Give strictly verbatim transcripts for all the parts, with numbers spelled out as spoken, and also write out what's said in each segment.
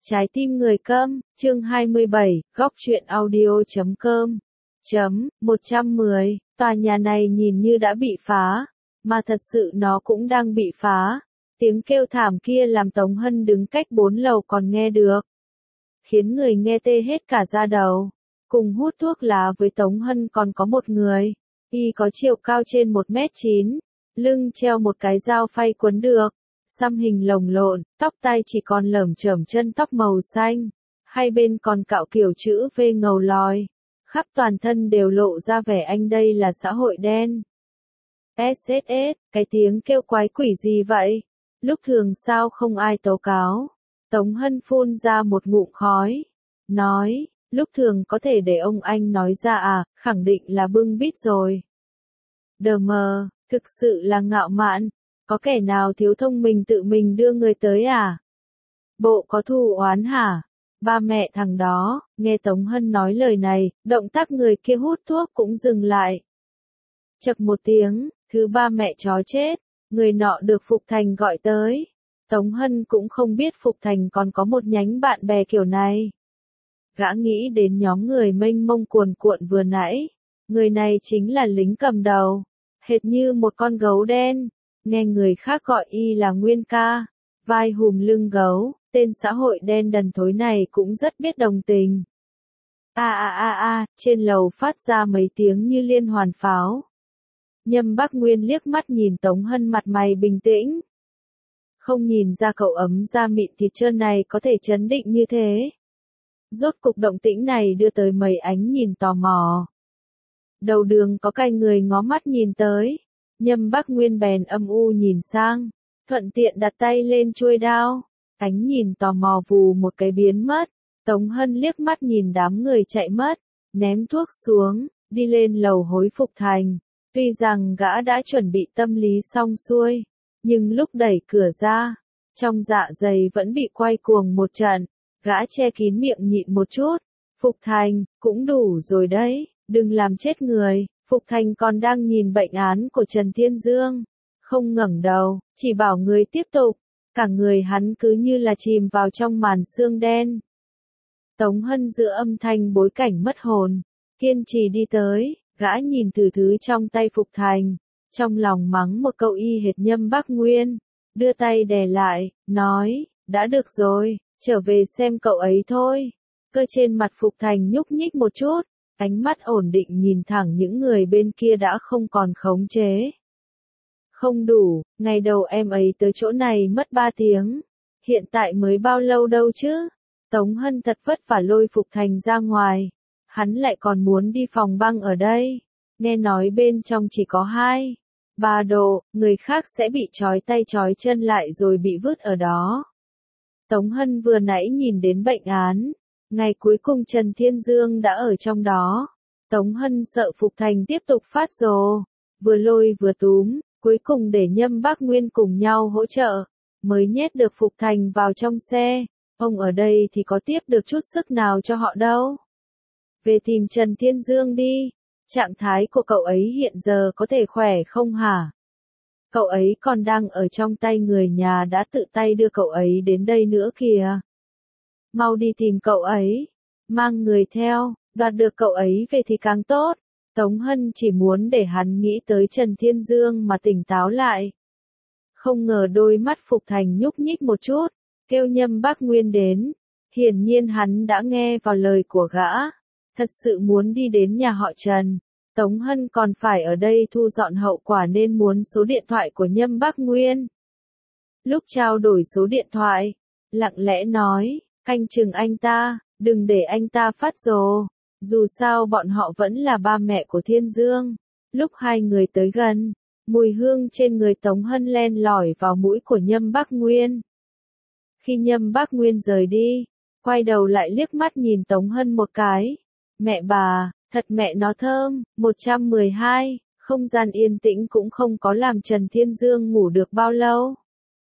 Trái tim người câm, chương hai mươi bảy, góc truyện audio chấm com. Chấm, một trăm mười, tòa nhà này nhìn như đã bị phá, mà thật sự nó cũng đang bị phá. Tiếng kêu thảm kia làm Tống Hân đứng cách bốn lầu còn nghe được, khiến người nghe tê hết cả da đầu. Cùng hút thuốc lá với Tống Hân còn có một người, y có chiều cao trên một mét chín, lưng treo một cái dao phay quấn được, xăm hình lồng lộn, tóc tai chỉ còn lởm chởm chân tóc màu xanh, hai bên còn cạo kiểu chữ V ngầu lòi, khắp toàn thân đều lộ ra vẻ anh đây là xã hội đen. ét ét ét, cái tiếng kêu quái quỷ gì vậy? Lúc thường sao không ai tố cáo? Tống Hân phun ra một ngụm khói, nói, lúc thường có thể để ông anh nói ra à, khẳng định là bưng bít rồi. Đờ mờ, thực sự là ngạo mạn, có kẻ nào thiếu thông minh tự mình đưa người tới à? Bộ có thù oán hả? Ba mẹ thằng đó, nghe Tống Hân nói lời này, động tác người kia hút thuốc cũng dừng lại. Chậc một tiếng, thứ ba mẹ chó chết, người nọ được Phục Thành gọi tới. Tống Hân cũng không biết Phục Thành còn có một nhánh bạn bè kiểu này. Gã nghĩ đến nhóm người mênh mông cuồn cuộn vừa nãy, người này chính là lính cầm đầu, hệt như một con gấu đen, nghe người khác gọi y là Nguyên ca, vai hùm lưng gấu, tên xã hội đen đần thối này cũng rất biết đồng tình. A a a a, trên lầu phát ra mấy tiếng như liên hoàn pháo. Nhâm Bắc Nguyên liếc mắt nhìn Tống Hân mặt mày bình tĩnh. Không nhìn ra cậu ấm da mịn thịt trơn này có thể chấn định như thế. Rốt cục động tĩnh này đưa tới mấy ánh nhìn tò mò. Đầu đường có cái người ngó mắt nhìn tới, Nhâm Bắc Nguyên bèn âm u nhìn sang, thuận tiện đặt tay lên chuôi đao, ánh nhìn tò mò vù một cái biến mất. Tống Hân liếc mắt nhìn đám người chạy mất, ném thuốc xuống, đi lên lầu hối Phục Thành. Tuy rằng gã đã chuẩn bị tâm lý xong xuôi, nhưng lúc đẩy cửa ra, trong dạ dày vẫn bị quay cuồng một trận, gã che kín miệng nhịn một chút. Phục Thành, cũng đủ rồi đấy, đừng làm chết người. Phục Thành còn đang nhìn bệnh án của Trần Thiên Dương, không ngẩng đầu, chỉ bảo người tiếp tục, cả người hắn cứ như là chìm vào trong màn sương đen. Tống Hân giữa âm thanh bối cảnh mất hồn, kiên trì đi tới, gã nhìn từ thứ trong tay Phục Thành, trong lòng mắng một câu y hệt Nhâm Bắc Nguyên, đưa tay đè lại, nói, đã được rồi, trở về xem cậu ấy thôi. Cơ trên mặt Phục Thành nhúc nhích một chút, ánh mắt ổn định nhìn thẳng những người bên kia đã không còn khống chế. Không đủ, ngày đầu em ấy tới chỗ này mất ba tiếng, hiện tại mới bao lâu đâu chứ? Tống Hân thật vất vả lôi Phục Thành ra ngoài, hắn lại còn muốn đi phòng băng ở đây, nghe nói bên trong chỉ có hai, ba độ, người khác sẽ bị trói tay trói chân lại rồi bị vứt ở đó. Tống Hân vừa nãy nhìn đến bệnh án, ngày cuối cùng Trần Thiên Dương đã ở trong đó. Tống Hân sợ Phục Thành tiếp tục phát rồ, vừa lôi vừa túm, cuối cùng để Nhâm Bắc Nguyên cùng nhau hỗ trợ, mới nhét được Phục Thành vào trong xe. Ông ở đây thì có tiếp được chút sức nào cho họ đâu. Về tìm Trần Thiên Dương đi, trạng thái của cậu ấy hiện giờ có thể khỏe không hả? Cậu ấy còn đang ở trong tay người nhà đã tự tay đưa cậu ấy đến đây nữa kìa. Mau đi tìm cậu ấy, mang người theo, đoạt được cậu ấy về thì càng tốt. Tống Hân chỉ muốn để hắn nghĩ tới Trần Thiên Dương mà tỉnh táo lại. Không ngờ đôi mắt Phục Thành nhúc nhích một chút, kêu Nhâm Bắc Nguyên đến. Hiển nhiên hắn đã nghe vào lời của gã, thật sự muốn đi đến nhà họ Trần. Tống Hân còn phải ở đây thu dọn hậu quả nên muốn số điện thoại của Nhâm Bắc Nguyên. Lúc trao đổi số điện thoại, lặng lẽ nói, canh chừng anh ta, đừng để anh ta phát rồ. Dù sao bọn họ vẫn là ba mẹ của Thiên Dương. Lúc hai người tới gần, mùi hương trên người Tống Hân len lỏi vào mũi của Nhâm Bắc Nguyên. Khi Nhâm Bắc Nguyên rời đi, quay đầu lại liếc mắt nhìn Tống Hân một cái. Mẹ bà, thật mẹ nó thơm. một trăm mười hai, không gian yên tĩnh cũng không có làm Trần Thiên Dương ngủ được bao lâu.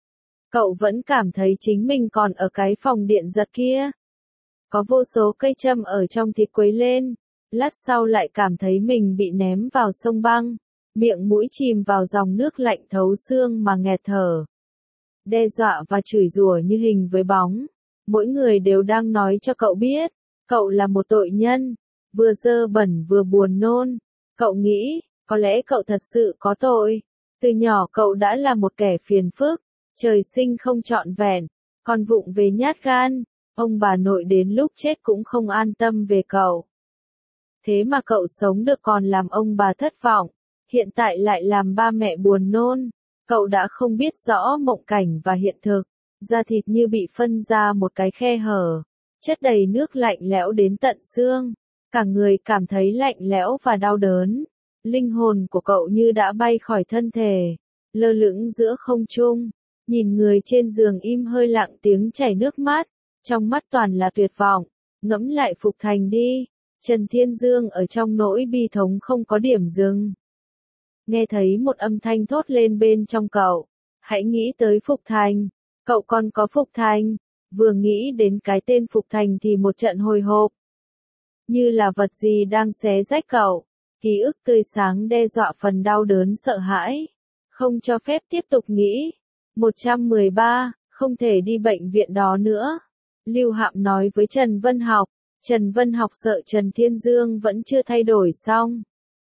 Cậu vẫn cảm thấy chính mình còn ở cái phòng điện giật kia. Có vô số cây châm ở trong thịt quấy lên, lát sau lại cảm thấy mình bị ném vào sông băng, miệng mũi chìm vào dòng nước lạnh thấu xương mà nghẹt thở. Đe dọa và chửi rủa như hình với bóng, Mỗi người đều đang nói cho cậu biết, cậu là một tội nhân, vừa dơ bẩn vừa buồn nôn. Cậu nghĩ, có lẽ cậu thật sự có tội. Từ nhỏ cậu đã là một kẻ phiền phức, trời sinh không trọn vẹn, còn vụng về nhát gan, ông bà nội đến lúc chết cũng không an tâm về cậu. Thế mà cậu sống được còn làm ông bà thất vọng, hiện tại lại làm ba mẹ buồn nôn. Cậu đã không biết rõ mộng cảnh và hiện thực, da thịt như bị phân ra một cái khe hở, chất đầy nước lạnh lẽo đến tận xương, cả người cảm thấy lạnh lẽo và đau đớn. Linh hồn của cậu như đã bay khỏi thân thể, lơ lửng giữa không trung, nhìn người trên giường im hơi lặng tiếng chảy nước mắt, trong mắt toàn là tuyệt vọng. Ngẫm lại Phục Thành đi, Trần Thiên Dương ở trong nỗi bi thống không có điểm dừng. Nghe thấy một âm thanh thốt lên bên trong cậu, hãy nghĩ tới Phục Thành, cậu còn có Phục Thành. Vừa nghĩ đến cái tên Phục Thành thì một trận hồi hộp, như là vật gì đang xé rách cậu. Ký ức tươi sáng đe dọa phần đau đớn sợ hãi, không cho phép tiếp tục nghĩ. một trăm mười ba, không thể đi bệnh viện đó nữa. Lưu Hạm nói với Trần Vân Học. Trần Vân Học sợ Trần Thiên Dương vẫn chưa thay đổi xong,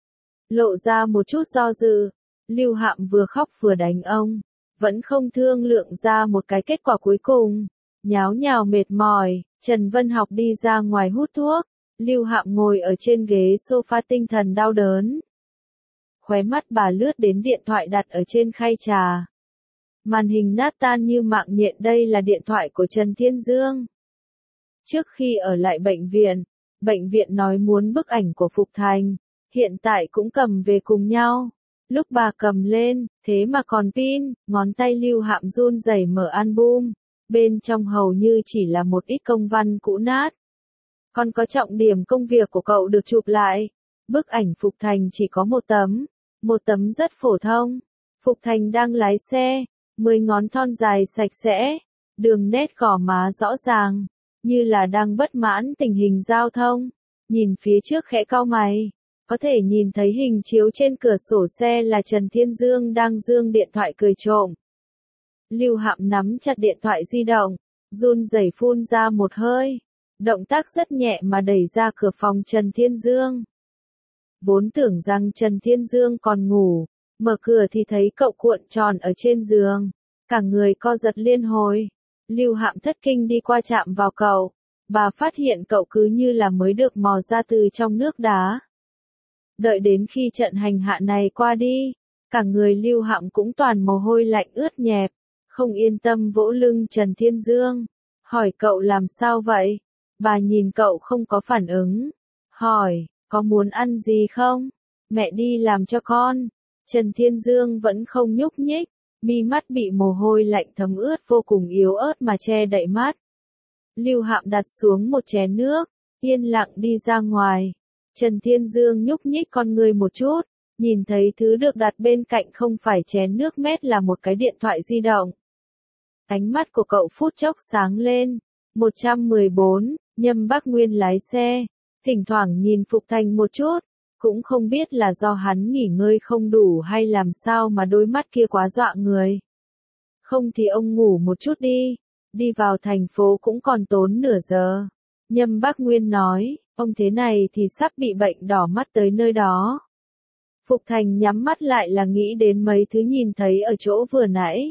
lộ ra một chút do dự. Lưu Hạm vừa khóc vừa đánh ông, vẫn không thương lượng ra một cái kết quả cuối cùng. Nháo nhào mệt mỏi, Trần Vân Học đi ra ngoài hút thuốc. Lưu Hạm ngồi ở trên ghế sofa tinh thần đau đớn. Khóe mắt bà lướt đến điện thoại đặt ở trên khay trà. Màn hình nát tan như mạng nhện, đây là điện thoại của Trần Thiên Dương. Trước khi ở lại bệnh viện, bệnh viện nói muốn bức ảnh của Phục Thành, hiện tại cũng cầm về cùng nhau. Lúc bà cầm lên, thế mà còn pin, ngón tay Lưu Hạm run rẩy mở album, bên trong hầu như chỉ là một ít công văn cũ nát. Còn có trọng điểm công việc của cậu được chụp lại. Bức ảnh Phục Thành chỉ có một tấm, một tấm rất phổ thông. Phục Thành đang lái xe, mười ngón thon dài sạch sẽ, đường nét gò má rõ ràng, như là đang bất mãn tình hình giao thông. Nhìn phía trước khẽ cau mày, có thể nhìn thấy hình chiếu trên cửa sổ xe là Trần Thiên Dương đang giương điện thoại cười trộm. Lưu Hạm nắm chặt điện thoại di động, run rẩy phun ra một hơi. Động tác rất nhẹ mà đẩy ra cửa phòng Trần Thiên Dương. Vốn tưởng rằng Trần Thiên Dương còn ngủ, mở cửa thì thấy cậu cuộn tròn ở trên giường, cả người co giật liên hồi. Lưu Hạm thất kinh đi qua chạm vào cậu, bà phát hiện cậu cứ như là mới được mò ra từ trong nước đá. Đợi đến khi trận hành hạ này qua đi, cả người Lưu Hạm cũng toàn mồ hôi lạnh ướt nhẹp, không yên tâm vỗ lưng Trần Thiên Dương, hỏi cậu làm sao vậy? Bà nhìn cậu không có phản ứng, hỏi, có muốn ăn gì không? Mẹ đi làm cho con. Trần Thiên Dương vẫn không nhúc nhích, mi mắt bị mồ hôi lạnh thấm ướt vô cùng yếu ớt mà che đậy mắt. Lưu Hạm đặt xuống một chén nước, yên lặng đi ra ngoài. Trần Thiên Dương nhúc nhích con người một chút, nhìn thấy thứ được đặt bên cạnh không phải chén nước mét là một cái điện thoại di động. Ánh mắt của cậu phút chốc sáng lên. một trăm mười bốn, Nhâm Bắc Nguyên lái xe, thỉnh thoảng nhìn Phục Thành một chút, cũng không biết là do hắn nghỉ ngơi không đủ hay làm sao mà đôi mắt kia quá dọa người. Không thì ông ngủ một chút đi, đi vào thành phố cũng còn tốn nửa giờ. Nhâm Bắc Nguyên nói, ông thế này thì sắp bị bệnh đỏ mắt tới nơi đó. Phục Thành nhắm mắt lại là nghĩ đến mấy thứ nhìn thấy ở chỗ vừa nãy.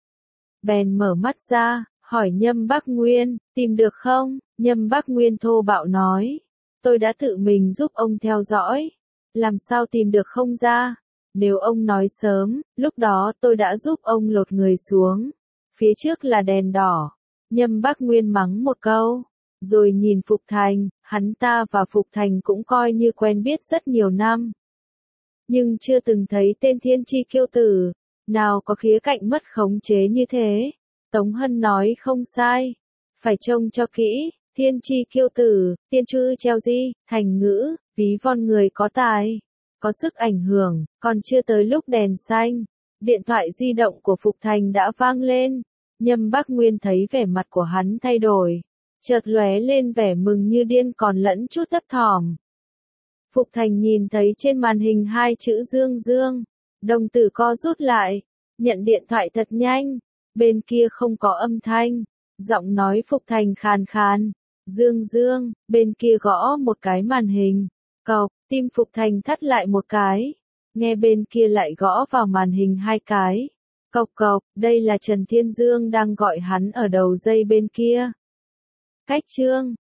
Bèn mở mắt ra, hỏi Nhâm Bắc Nguyên, tìm được không? Nhâm Bắc Nguyên thô bạo nói, tôi đã tự mình giúp ông theo dõi, làm sao tìm được không ra? Nếu ông nói sớm, lúc đó tôi đã giúp ông lột người xuống. Phía trước là đèn đỏ. Nhâm Bắc Nguyên mắng một câu, rồi nhìn Phục Thành, hắn ta và Phục Thành cũng coi như quen biết rất nhiều năm. Nhưng chưa từng thấy tên thiên chi kiêu tử, nào có khía cạnh mất khống chế như thế. Tống Hân nói không sai, phải trông cho kỹ, thiên chi kiêu tử, tiên chư treo di, thành ngữ, ví von người có tài, có sức ảnh hưởng, còn chưa tới lúc đèn xanh. Điện thoại di động của Phục Thành đã vang lên, Nhâm Bắc Nguyên thấy vẻ mặt của hắn thay đổi, chợt lóe lên vẻ mừng như điên còn lẫn chút thấp thỏm. Phục Thành nhìn thấy trên màn hình hai chữ Dương Dương, đồng tử co rút lại, nhận điện thoại thật nhanh, bên kia không có âm thanh, Giọng nói Phục Thành khàn khàn. Dương Dương, bên kia gõ một cái màn hình. Cộc, tim Phục Thành thắt lại một cái. Nghe bên kia lại gõ vào màn hình hai cái. Cộc cộc, đây là Trần Thiên Dương đang gọi hắn ở đầu dây bên kia. Cách chương